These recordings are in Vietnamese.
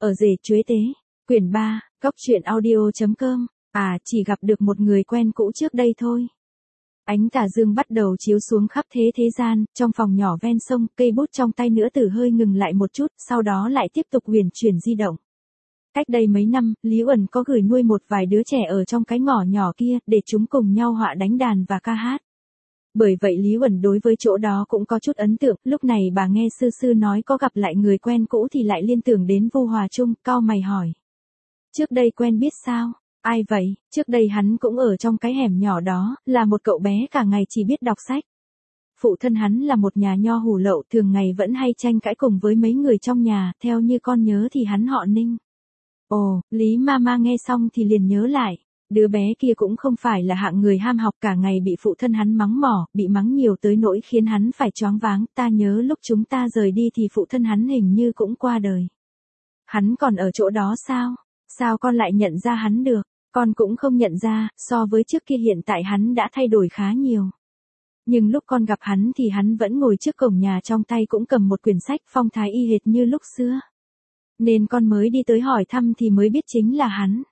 Ở rể chuế tế. Quyển 3, Góc truyện audio.com. Chỉ gặp được một người quen cũ trước đây thôi. Ánh tà dương bắt đầu chiếu xuống khắp thế gian, trong phòng nhỏ ven sông, cây bút trong tay nữ tử hơi ngừng lại một chút, sau đó lại tiếp tục uyển chuyển di động. Cách đây mấy năm, Lý Uẩn có gửi nuôi một vài đứa trẻ ở trong cái ngõ nhỏ kia, để chúng cùng nhau họa đánh đàn và ca hát. Bởi vậy Lý Uẩn đối với chỗ đó cũng có chút ấn tượng, lúc này bà nghe sư sư nói có gặp lại người quen cũ thì lại liên tưởng đến Vu Hòa Trung, cau mày hỏi. Trước đây quen biết sao? Ai vậy? Trước đây hắn cũng ở trong cái hẻm nhỏ đó, là một cậu bé cả ngày chỉ biết đọc sách. Phụ thân hắn là một nhà nho hủ lậu, thường ngày vẫn hay tranh cãi cùng với mấy người trong nhà, theo như con nhớ thì hắn họ Ninh. Ồ, Lý Mama nghe xong thì liền nhớ lại. Đứa bé kia cũng không phải là hạng người ham học, cả ngày bị phụ thân hắn mắng mỏ, bị mắng nhiều tới nỗi khiến hắn phải choáng váng. Ta nhớ lúc chúng ta rời đi thì phụ thân hắn hình như cũng qua đời. Hắn còn ở chỗ đó sao? Sao con lại nhận ra hắn được? Con cũng không nhận ra, so với trước kia hiện tại hắn đã thay đổi khá nhiều. Nhưng lúc con gặp hắn thì hắn vẫn ngồi trước cổng nhà, trong tay cũng cầm một quyển sách, phong thái y hệt như lúc xưa. Nên con mới đi tới hỏi thăm thì mới biết chính là hắn.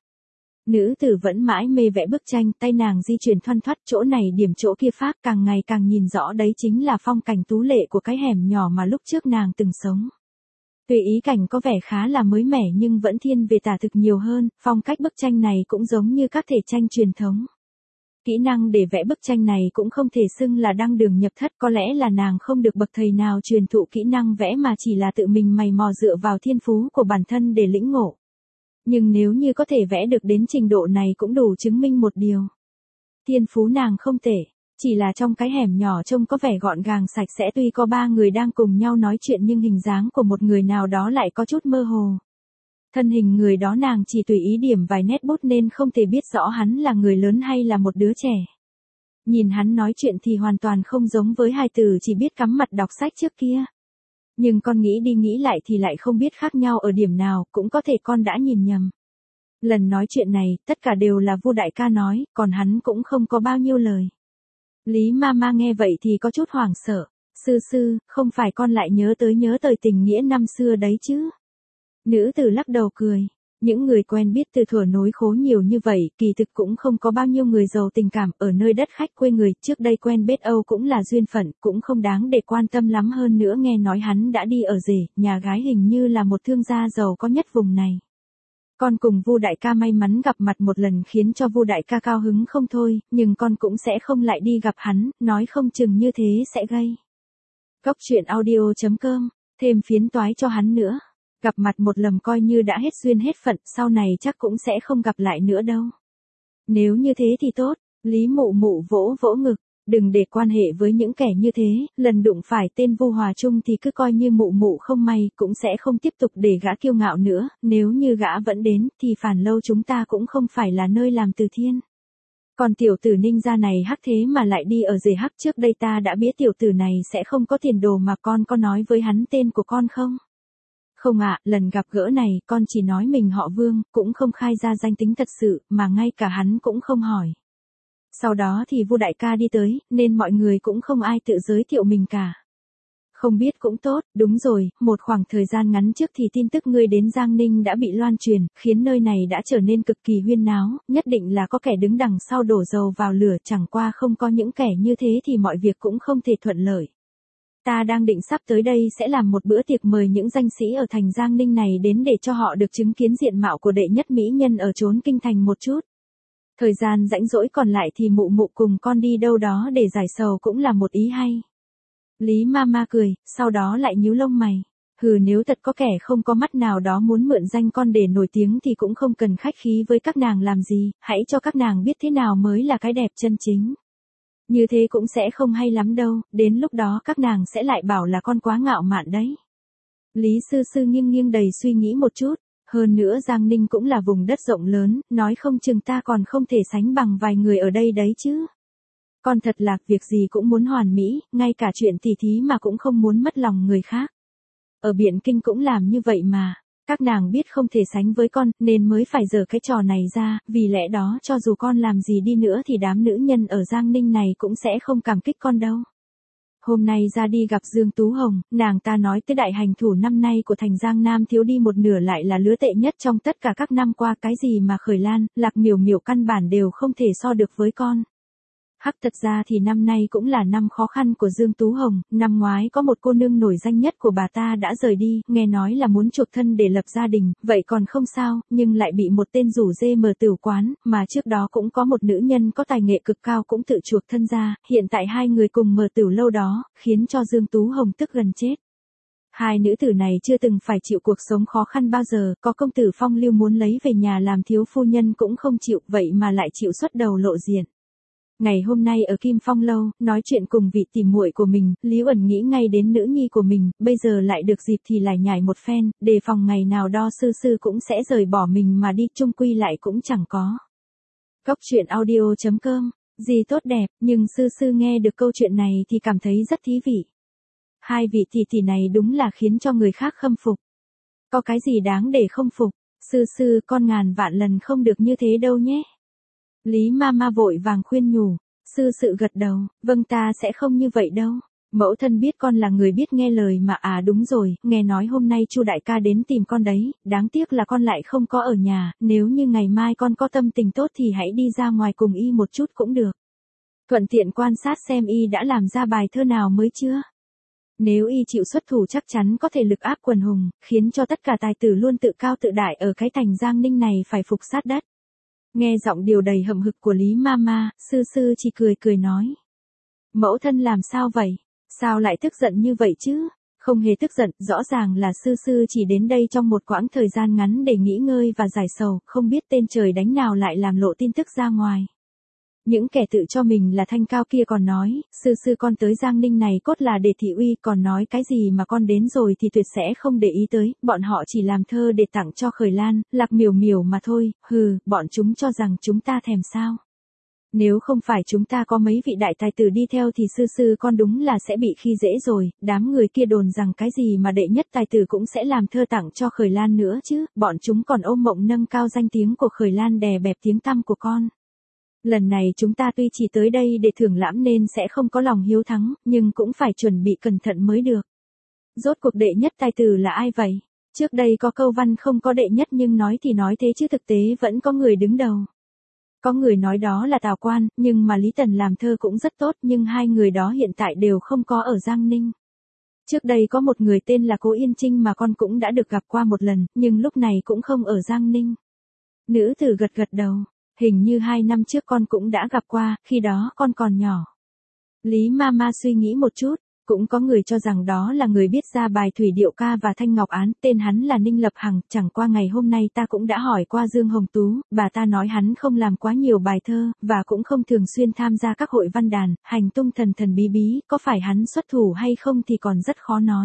Nữ tử vẫn mãi mê vẽ bức tranh, tay nàng di chuyển thoăn thoắt, chỗ này điểm chỗ kia phác, càng ngày càng nhìn rõ đấy chính là phong cảnh tú lệ của cái hẻm nhỏ mà lúc trước nàng từng sống. Tuy ý cảnh có vẻ khá là mới mẻ nhưng vẫn thiên về tả thực nhiều hơn, phong cách bức tranh này cũng giống như các thể tranh truyền thống. Kỹ năng để vẽ bức tranh này cũng không thể xưng là đăng đường nhập thất, có lẽ là nàng không được bậc thầy nào truyền thụ kỹ năng vẽ mà chỉ là tự mình mày mò dựa vào thiên phú của bản thân để lĩnh ngộ. Nhưng nếu như có thể vẽ được đến trình độ này cũng đủ chứng minh một điều. Thiên phú nàng không tệ, chỉ là trong cái hẻm nhỏ trông có vẻ gọn gàng sạch sẽ, tuy có 3 người đang cùng nhau nói chuyện nhưng hình dáng của một người nào đó lại có chút mơ hồ. Thân hình người đó nàng chỉ tùy ý điểm vài nét bút nên không thể biết rõ hắn là người lớn hay là một đứa trẻ. Nhìn hắn nói chuyện thì hoàn toàn không giống với hài tử chỉ biết cắm mặt đọc sách trước kia. Nhưng con nghĩ đi nghĩ lại thì lại không biết khác nhau ở điểm nào, cũng có thể con đã nhìn nhầm. Lần nói chuyện này, tất cả đều là Vu đại ca nói, còn hắn cũng không có bao nhiêu lời. Lý Mama nghe vậy thì có chút hoảng sợ. Sư, không phải con lại nhớ tới tình nghĩa năm xưa đấy chứ? Nữ tử lắc đầu cười. Những người quen biết từ thuở nối khố nhiều như vậy, kỳ thực cũng không có bao nhiêu người giàu tình cảm ở nơi đất khách quê người, trước đây quen biết Âu cũng là duyên phận, cũng không đáng để quan tâm lắm, hơn nữa nghe nói hắn đã đi ở rể, nhà gái hình như là một thương gia giàu có nhất vùng này. Con cùng Vu đại ca may mắn gặp mặt một lần khiến cho Vu đại ca cao hứng không thôi, nhưng con cũng sẽ không lại đi gặp hắn, nói không chừng như thế sẽ gây. Góc truyện audio.com, thêm phiến toái cho hắn nữa. Gặp mặt một lần coi như đã hết duyên hết phận, sau này chắc cũng sẽ không gặp lại nữa đâu. Nếu như thế thì tốt, Lý Mụ Mụ vỗ vỗ ngực, đừng để quan hệ với những kẻ như thế, lần đụng phải tên Vu Hòa Trung thì cứ coi như Mụ Mụ không may, cũng sẽ không tiếp tục để gã kiêu ngạo nữa, nếu như gã vẫn đến thì Phản Lâu chúng ta cũng không phải là nơi làm từ thiên. Còn tiểu tử Ninh gia này hắc thế mà lại đi ở rể hắc, trước đây ta đã biết tiểu tử này sẽ không có tiền đồ mà con có nói với hắn tên của con không? Không ạ, lần gặp gỡ này con chỉ nói mình họ Vương, cũng không khai ra danh tính thật sự, mà ngay cả hắn cũng không hỏi. Sau đó thì Vu đại ca đi tới, nên mọi người cũng không ai tự giới thiệu mình cả. Không biết cũng tốt, đúng rồi, một khoảng thời gian ngắn trước thì tin tức ngươi đến Giang Ninh đã bị loan truyền, khiến nơi này đã trở nên cực kỳ huyên náo, nhất định là có kẻ đứng đằng sau đổ dầu vào lửa, chẳng qua không có những kẻ như thế thì mọi việc cũng không thể thuận lợi. Ta đang định sắp tới đây sẽ làm một bữa tiệc mời những danh sĩ ở thành Giang Ninh này đến để cho họ được chứng kiến diện mạo của đệ nhất mỹ nhân ở chốn kinh thành một chút. Thời gian rảnh rỗi còn lại thì Mụ Mụ cùng con đi đâu đó để giải sầu cũng là một ý hay. Lý Mama cười, sau đó lại nhíu lông mày. Nếu thật có kẻ không có mắt nào đó muốn mượn danh con để nổi tiếng thì cũng không cần khách khí với các nàng làm gì, hãy cho các nàng biết thế nào mới là cái đẹp chân chính. Như thế cũng sẽ không hay lắm đâu, đến lúc đó các nàng sẽ lại bảo là con quá ngạo mạn đấy. Lý sư nghiêng đầy suy nghĩ một chút, hơn nữa Giang Ninh cũng là vùng đất rộng lớn, nói không chừng ta còn không thể sánh bằng vài người ở đây đấy chứ. Con thật là việc gì cũng muốn hoàn mỹ, ngay cả chuyện tỉ thí mà cũng không muốn mất lòng người khác. Ở Biện Kinh cũng làm như vậy mà. Các nàng biết không thể sánh với con, nên mới phải giở cái trò này ra, vì lẽ đó cho dù con làm gì đi nữa thì đám nữ nhân ở Giang Ninh này cũng sẽ không cảm kích con đâu. Hôm nay ra đi gặp Dương Tú Hồng, nàng ta nói tới đại hành thủ năm nay của thành Giang Nam thiếu đi một nửa lại là lứa tệ nhất trong tất cả các năm qua, cái gì mà Khởi Lan, Lạc Miểu Miểu căn bản đều không thể so được với con. Hắc, thật ra thì năm nay cũng là năm khó khăn của Dương Tú Hồng, năm ngoái có một cô nương nổi danh nhất của bà ta đã rời đi, nghe nói là muốn chuộc thân để lập gia đình, vậy còn không sao, nhưng lại bị một tên rủ dê mở tửu quán, mà trước đó cũng có một nữ nhân có tài nghệ cực cao cũng tự chuộc thân ra, hiện tại hai người cùng mở tửu lâu đó, khiến cho Dương Tú Hồng tức gần chết. Hai nữ tử này chưa từng phải chịu cuộc sống khó khăn bao giờ, có công tử phong lưu muốn lấy về nhà làm thiếu phu nhân cũng không chịu, vậy mà lại chịu xuất đầu lộ diện. Ngày hôm nay ở Kim Phong Lâu, nói chuyện cùng vị tỉ muội của mình, Lý Uẩn nghĩ ngay đến nữ nhi của mình, bây giờ lại được dịp thì lại nhảy một phen, đề phòng ngày nào đó sư sư cũng sẽ rời bỏ mình mà đi, chung quy lại cũng chẳng có. Góc truyện audio.com, gì tốt đẹp, nhưng sư sư nghe được câu chuyện này thì cảm thấy rất thú vị. Hai vị tỷ tỷ này đúng là khiến cho người khác khâm phục. Có cái gì đáng để không phục, sư sư con ngàn vạn lần không được như thế đâu nhé. Lý Mama vội vàng khuyên nhủ, sư sự gật đầu, vâng ta sẽ không như vậy đâu. Mẫu thân biết con là người biết nghe lời mà. À đúng rồi, nghe nói hôm nay Chu đại ca đến tìm con đấy, đáng tiếc là con lại không có ở nhà, nếu như ngày mai con có tâm tình tốt thì hãy đi ra ngoài cùng y một chút cũng được. Thuận tiện quan sát xem y đã làm ra bài thơ nào mới chưa. Nếu y chịu xuất thủ chắc chắn có thể lực áp quần hùng, khiến cho tất cả tài tử luôn tự cao tự đại ở cái thành Giang Ninh này phải phục sát đất. Nghe giọng điều đầy hậm hực của Lý Mama, sư sư chỉ cười cười nói. Mẫu thân làm sao vậy? Sao lại tức giận như vậy chứ? Không hề tức giận, rõ ràng là sư sư chỉ đến đây trong một quãng thời gian ngắn để nghỉ ngơi và giải sầu, không biết tên trời đánh nào lại làm lộ tin tức ra ngoài. Những kẻ tự cho mình là thanh cao kia còn nói, sư sư con tới Giang Ninh này cốt là để thị uy, còn nói cái gì mà con đến rồi thì tuyệt sẽ không để ý tới, bọn họ chỉ làm thơ để tặng cho Khởi Lan, Lạc Miểu Miểu mà thôi, hừ, bọn chúng cho rằng chúng ta thèm sao. Nếu không phải chúng ta có mấy vị đại tài tử đi theo thì sư sư con đúng là sẽ bị khi dễ rồi, đám người kia đồn rằng cái gì mà đệ nhất tài tử cũng sẽ làm thơ tặng cho Khởi Lan nữa chứ, bọn chúng còn ôm mộng nâng cao danh tiếng của Khởi Lan đè bẹp tiếng tăm của con. Lần này chúng ta tuy chỉ tới đây để thưởng lãm nên sẽ không có lòng hiếu thắng, nhưng cũng phải chuẩn bị cẩn thận mới được. Rốt cuộc đệ nhất tài tử là ai vậy? Trước đây có câu văn không có đệ nhất nhưng nói thì nói thế chứ thực tế vẫn có người đứng đầu. Có người nói đó là Tào Quan, nhưng mà Lý Tần làm thơ cũng rất tốt, nhưng hai người đó hiện tại đều không có ở Giang Ninh. Trước đây có một người tên là Cố Yên Trinh mà con cũng đã được gặp qua một lần, nhưng lúc này cũng không ở Giang Ninh. Nữ tử gật gật đầu. Hình như 2 năm trước con cũng đã gặp qua, khi đó con còn nhỏ. Lý Mama suy nghĩ một chút, cũng có người cho rằng đó là người biết ra bài Thủy Điệu Ca và Thanh Ngọc Án, tên hắn là Ninh Lập Hằng, chẳng qua ngày hôm nay ta cũng đã hỏi qua Dương Hồng Tú, bà ta nói hắn không làm quá nhiều bài thơ, và cũng không thường xuyên tham gia các hội văn đàn, hành tung thần thần bí bí, có phải hắn xuất thủ hay không thì còn rất khó nói.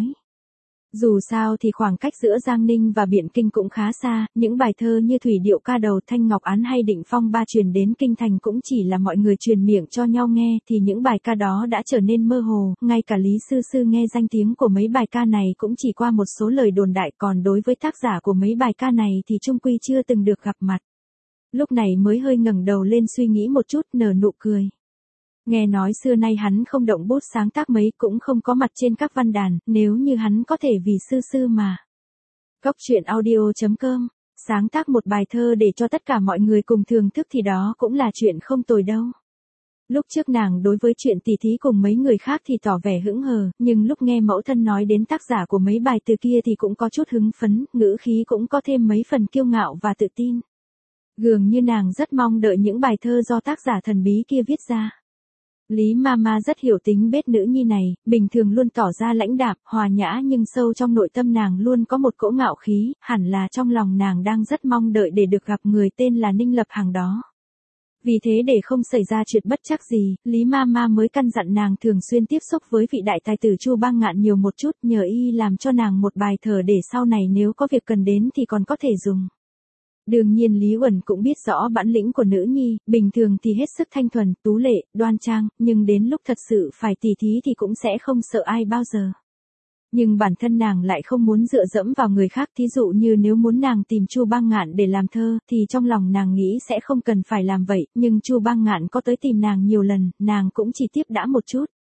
Dù sao thì khoảng cách giữa Giang Ninh và Biện Kinh cũng khá xa, những bài thơ như Thủy Điệu Ca đầu, Thanh Ngọc Án hay Định Phong Ba truyền đến Kinh Thành cũng chỉ là mọi người truyền miệng cho nhau nghe, thì những bài ca đó đã trở nên mơ hồ, ngay cả Lý Sư Sư nghe danh tiếng của mấy bài ca này cũng chỉ qua một số lời đồn đại, còn đối với tác giả của mấy bài ca này thì chung quy chưa từng được gặp mặt. Lúc này mới hơi ngẩng đầu lên suy nghĩ một chút, nở nụ cười. Nghe nói xưa nay hắn không động bút sáng tác mấy, cũng không có mặt trên các văn đàn, nếu như hắn có thể vì sư sư mà. Góc truyện audio.com, sáng tác một bài thơ để cho tất cả mọi người cùng thưởng thức thì đó cũng là chuyện không tồi đâu. Lúc trước nàng đối với chuyện tỉ thí cùng mấy người khác thì tỏ vẻ hững hờ, nhưng lúc nghe mẫu thân nói đến tác giả của mấy bài từ kia thì cũng có chút hứng phấn, ngữ khí cũng có thêm mấy phần kiêu ngạo và tự tin. Dường như nàng rất mong đợi những bài thơ do tác giả thần bí kia viết ra. Lý Mama rất hiểu tính bết nữ nhi này, bình thường luôn tỏ ra lãnh đạm, hòa nhã nhưng sâu trong nội tâm nàng luôn có một cỗ ngạo khí, hẳn là trong lòng nàng đang rất mong đợi để được gặp người tên là Ninh Lập Hằng đó. Vì thế để không xảy ra chuyện bất trắc gì, Lý Mama mới căn dặn nàng thường xuyên tiếp xúc với vị đại tài tử Chu Bang Ngạn nhiều một chút, nhờ y làm cho nàng một bài thơ để sau này nếu có việc cần đến thì còn có thể dùng. Đương nhiên Lý Uẩn cũng biết rõ bản lĩnh của nữ nhi, bình thường thì hết sức thanh thuần, tú lệ, đoan trang, nhưng đến lúc thật sự phải tỉ thí thì cũng sẽ không sợ ai bao giờ. Nhưng bản thân nàng lại không muốn dựa dẫm vào người khác, thí dụ như nếu muốn nàng tìm Chu Bang Ngạn để làm thơ, thì trong lòng nàng nghĩ sẽ không cần phải làm vậy, nhưng Chu Bang Ngạn có tới tìm nàng nhiều lần, nàng cũng chỉ tiếp đã một chút.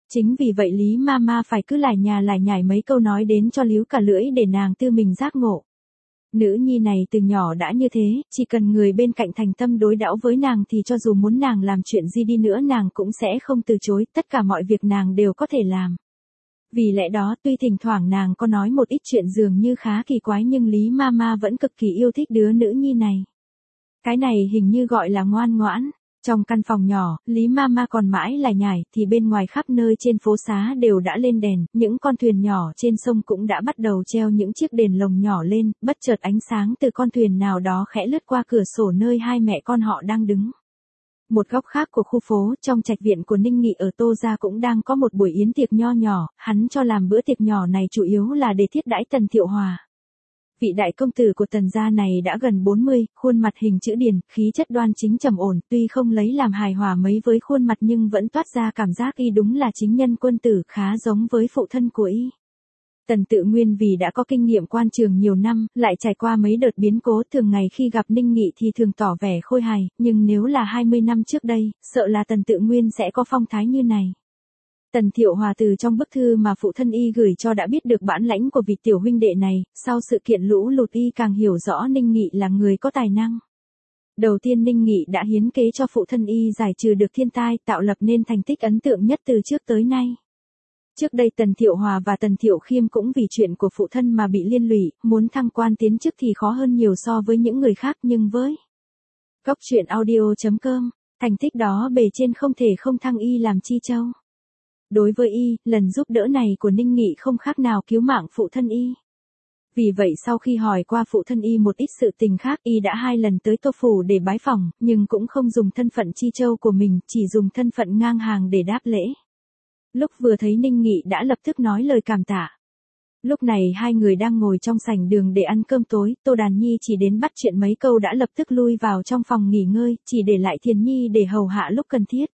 Chính vì vậy Lý Mama phải cứ lải nhà lải nhải mấy câu nói đến cho líu cả lưỡi để nàng tư mình giác ngộ. Nữ nhi này từ nhỏ đã như thế, chỉ cần người bên cạnh thành tâm đối đãi với nàng thì cho dù muốn nàng làm chuyện gì đi nữa nàng cũng sẽ không từ chối, tất cả mọi việc nàng đều có thể làm. Vì lẽ đó tuy thỉnh thoảng nàng có nói một ít chuyện dường như khá kỳ quái nhưng Lý Mama vẫn cực kỳ yêu thích đứa nữ nhi này. Cái này hình như gọi là ngoan ngoãn. Trong căn phòng nhỏ, Lý Mama còn mãi lải nhải, thì bên ngoài khắp nơi trên phố xá đều đã lên đèn, những con thuyền nhỏ trên sông cũng đã bắt đầu treo những chiếc đèn lồng nhỏ lên, bất chợt ánh sáng từ con thuyền nào đó khẽ lướt qua cửa sổ nơi hai mẹ con họ đang đứng. Một góc khác của khu phố, trong trạch viện của Ninh Nghị ở Tô Gia cũng đang có một buổi yến tiệc nho nhỏ, hắn cho làm bữa tiệc nhỏ này chủ yếu là để thiết đãi Tần Thiệu Hòa. Vị đại công tử của Tần gia này đã gần 40, khuôn mặt hình chữ điền, khí chất đoan chính trầm ổn, tuy không lấy làm hài hòa mấy với khuôn mặt nhưng vẫn toát ra cảm giác y đúng là chính nhân quân tử, khá giống với phụ thân của y. Tần Tự Nguyên vì đã có kinh nghiệm quan trường nhiều năm, lại trải qua mấy đợt biến cố, thường ngày khi gặp Ninh Nghị thì thường tỏ vẻ khôi hài, nhưng nếu là 20 năm trước đây, sợ là Tần Tự Nguyên sẽ có phong thái như này. Tần Thiệu Hòa từ trong bức thư mà phụ thân y gửi cho đã biết được bản lãnh của vị tiểu huynh đệ này, sau sự kiện lũ lụt y càng hiểu rõ Ninh Nghị là người có tài năng. Đầu tiên Ninh Nghị đã hiến kế cho phụ thân y giải trừ được thiên tai, tạo lập nên thành tích ấn tượng nhất từ trước tới nay. Trước đây Tần Thiệu Hòa và Tần Thiệu Khiêm cũng vì chuyện của phụ thân mà bị liên lụy, muốn thăng quan tiến chức thì khó hơn nhiều so với những người khác, nhưng với Góc truyện audio.com, thành tích đó bề trên không thể không thăng y làm chi châu. Đối với y, lần giúp đỡ này của Ninh Nghị không khác nào cứu mạng phụ thân y. Vì vậy sau khi hỏi qua phụ thân y một ít sự tình khác, y đã 2 lần tới Tô Phủ để bái phỏng, nhưng cũng không dùng thân phận chi châu của mình, chỉ dùng thân phận ngang hàng để đáp lễ. Lúc vừa thấy Ninh Nghị đã lập tức nói lời cảm tạ. Lúc này hai người đang ngồi trong sảnh đường để ăn cơm tối, Tô Đàn Nhi chỉ đến bắt chuyện mấy câu đã lập tức lui vào trong phòng nghỉ ngơi, chỉ để lại Thiền Nhi để hầu hạ lúc cần thiết.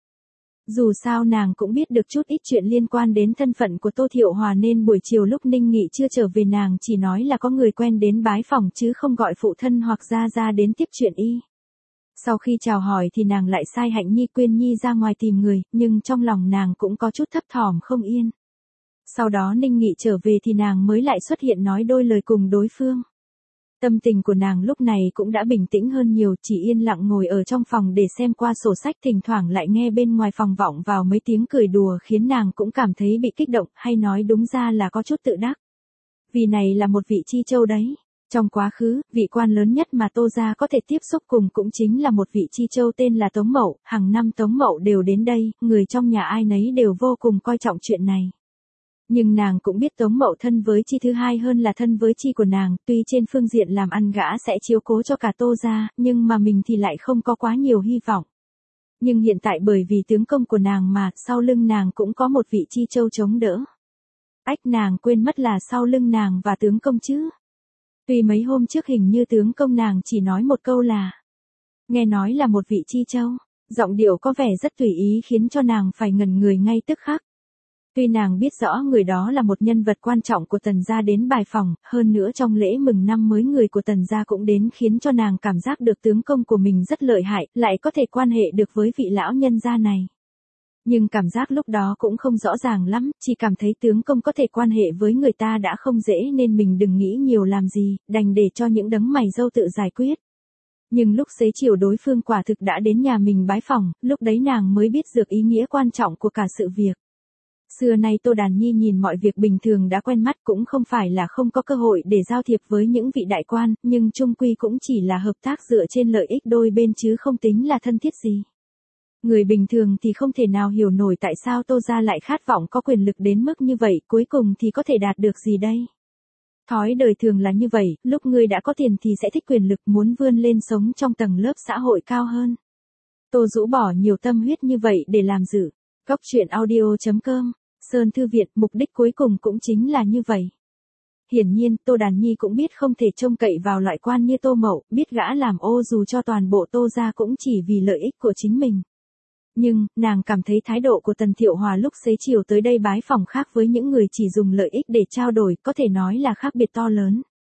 Dù sao nàng cũng biết được chút ít chuyện liên quan đến thân phận của Tô Thiệu Hòa nên buổi chiều lúc Ninh Nghị chưa trở về nàng chỉ nói là có người quen đến bái phỏng chứ không gọi phụ thân hoặc gia đến tiếp chuyện y. Sau khi chào hỏi thì nàng lại sai Hạnh Nhi Quyên Nhi ra ngoài tìm người, nhưng trong lòng nàng cũng có chút thấp thỏm không yên. Sau đó Ninh Nghị trở về thì nàng mới lại xuất hiện nói đôi lời cùng đối phương. Tâm tình của nàng lúc này cũng đã bình tĩnh hơn nhiều, chỉ yên lặng ngồi ở trong phòng để xem qua sổ sách, thỉnh thoảng lại nghe bên ngoài phòng vọng vào mấy tiếng cười đùa khiến nàng cũng cảm thấy bị kích động, hay nói đúng ra là có chút tự đắc. Vì này là một vị chi châu đấy. Trong quá khứ, vị quan lớn nhất mà Tô gia có thể tiếp xúc cùng cũng chính là một vị chi châu tên là Tống Mậu, hàng năm Tống Mậu đều đến đây, người trong nhà ai nấy đều vô cùng coi trọng chuyện này. Nhưng nàng cũng biết Tống Mậu thân với chi thứ hai hơn là thân với chi của nàng, tuy trên phương diện làm ăn gã sẽ chiếu cố cho cả Tô gia, nhưng mà mình thì lại không có quá nhiều hy vọng. Nhưng hiện tại bởi vì tướng công của nàng mà, sau lưng nàng cũng có một vị chi châu chống đỡ. Ách, nàng quên mất là sau lưng nàng và tướng công chứ. Tuy mấy hôm trước hình như tướng công nàng chỉ nói một câu là nghe nói là một vị chi châu, giọng điệu có vẻ rất tùy ý khiến cho nàng phải ngẩn người ngay tức khắc. Tuy nàng biết rõ người đó là một nhân vật quan trọng của Tần gia đến bài phỏng, hơn nữa trong lễ mừng năm mới người của Tần gia cũng đến khiến cho nàng cảm giác được tướng công của mình rất lợi hại, lại có thể quan hệ được với vị lão nhân gia này. Nhưng cảm giác lúc đó cũng không rõ ràng lắm, chỉ cảm thấy tướng công có thể quan hệ với người ta đã không dễ nên mình đừng nghĩ nhiều làm gì, đành để cho những đấng mày râu tự giải quyết. Nhưng lúc xế chiều đối phương quả thực đã đến nhà mình bái phỏng, lúc đấy nàng mới biết được ý nghĩa quan trọng của cả sự việc. Xưa nay Tô Đàn Nhi nhìn mọi việc bình thường đã quen mắt, cũng không phải là không có cơ hội để giao thiệp với những vị đại quan, nhưng chung quy cũng chỉ là hợp tác dựa trên lợi ích đôi bên chứ không tính là thân thiết gì. Người bình thường thì không thể nào hiểu nổi tại sao Tô gia lại khát vọng có quyền lực đến mức như vậy, cuối cùng thì có thể đạt được gì đây? Thói đời thường là như vậy, lúc người đã có tiền thì sẽ thích quyền lực, muốn vươn lên sống trong tầng lớp xã hội cao hơn. Tô Dũ bỏ nhiều tâm huyết như vậy để làm dự. Góc truyện audio.com, Sơn Thư Viện, mục đích cuối cùng cũng chính là như vậy. Hiển nhiên, Tô Đàn Nhi cũng biết không thể trông cậy vào loại quan như Tô Mậu, biết gã làm ô dù cho toàn bộ Tô gia cũng chỉ vì lợi ích của chính mình. Nhưng, nàng cảm thấy thái độ của Tần Thiệu Hòa lúc xế chiều tới đây bái phỏng khác với những người chỉ dùng lợi ích để trao đổi, có thể nói là khác biệt to lớn.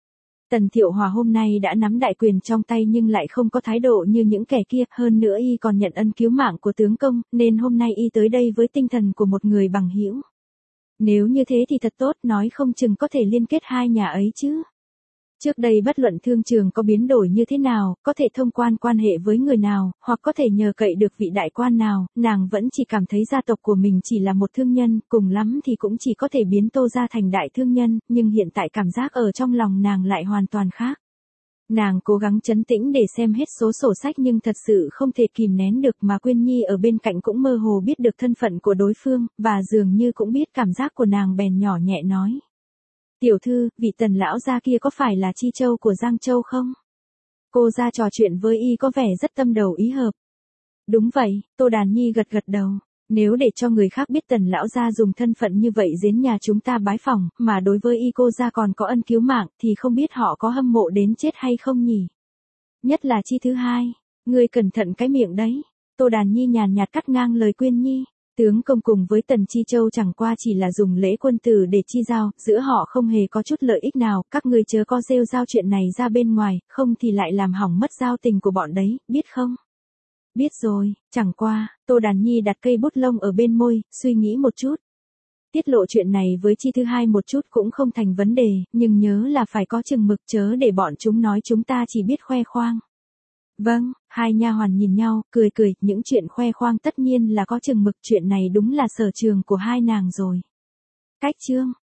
Tần Thiệu Hòa hôm nay đã nắm đại quyền trong tay nhưng lại không có thái độ như những kẻ kia, hơn nữa y còn nhận ân cứu mạng của tướng công, nên hôm nay y tới đây với tinh thần của một người bằng hữu. Nếu như thế thì thật tốt, nói không chừng có thể liên kết hai nhà ấy chứ. Trước đây bất luận thương trường có biến đổi như thế nào, có thể thông quan hệ với người nào, hoặc có thể nhờ cậy được vị đại quan nào, nàng vẫn chỉ cảm thấy gia tộc của mình chỉ là một thương nhân, cùng lắm thì cũng chỉ có thể biến Tô gia thành đại thương nhân, nhưng hiện tại cảm giác ở trong lòng nàng lại hoàn toàn khác. Nàng cố gắng trấn tĩnh để xem hết số sổ sách nhưng thật sự không thể kìm nén được, mà Quyên Nhi ở bên cạnh cũng mơ hồ biết được thân phận của đối phương, và dường như cũng biết cảm giác của nàng, bèn nhỏ nhẹ nói. Tiểu thư, vị Tần lão gia kia có phải là Chi Châu của Giang Châu không? Cô ra trò chuyện với y có vẻ rất tâm đầu ý hợp. Đúng vậy, Tô Đàn Nhi gật gật đầu. Nếu để cho người khác biết Tần lão gia dùng thân phận như vậy đến nhà chúng ta bái phỏng, mà đối với y cô gia còn có ân cứu mạng, thì không biết họ có hâm mộ đến chết hay không nhỉ? Nhất là Chi thứ hai, ngươi cẩn thận cái miệng đấy. Tô Đàn Nhi nhàn nhạt cắt ngang lời Quyên Nhi. Tướng công cùng với Tần Chi Châu chẳng qua chỉ là dùng lễ quân tử để chi giao, giữa họ không hề có chút lợi ích nào, các ngươi chớ có rêu rao chuyện này ra bên ngoài, không thì lại làm hỏng mất giao tình của bọn đấy, biết không? Biết rồi, chẳng qua, Tô Đàn Nhi đặt cây bút lông ở bên môi, suy nghĩ một chút. Tiết lộ chuyện này với Chi thứ hai một chút cũng không thành vấn đề, nhưng nhớ là phải có chừng mực, chớ để bọn chúng nói chúng ta chỉ biết khoe khoang. Vâng, hai nha hoàn nhìn nhau, cười, những chuyện khoe khoang tất nhiên là có chừng mực, chuyện này đúng là sở trường của hai nàng rồi. Cách chương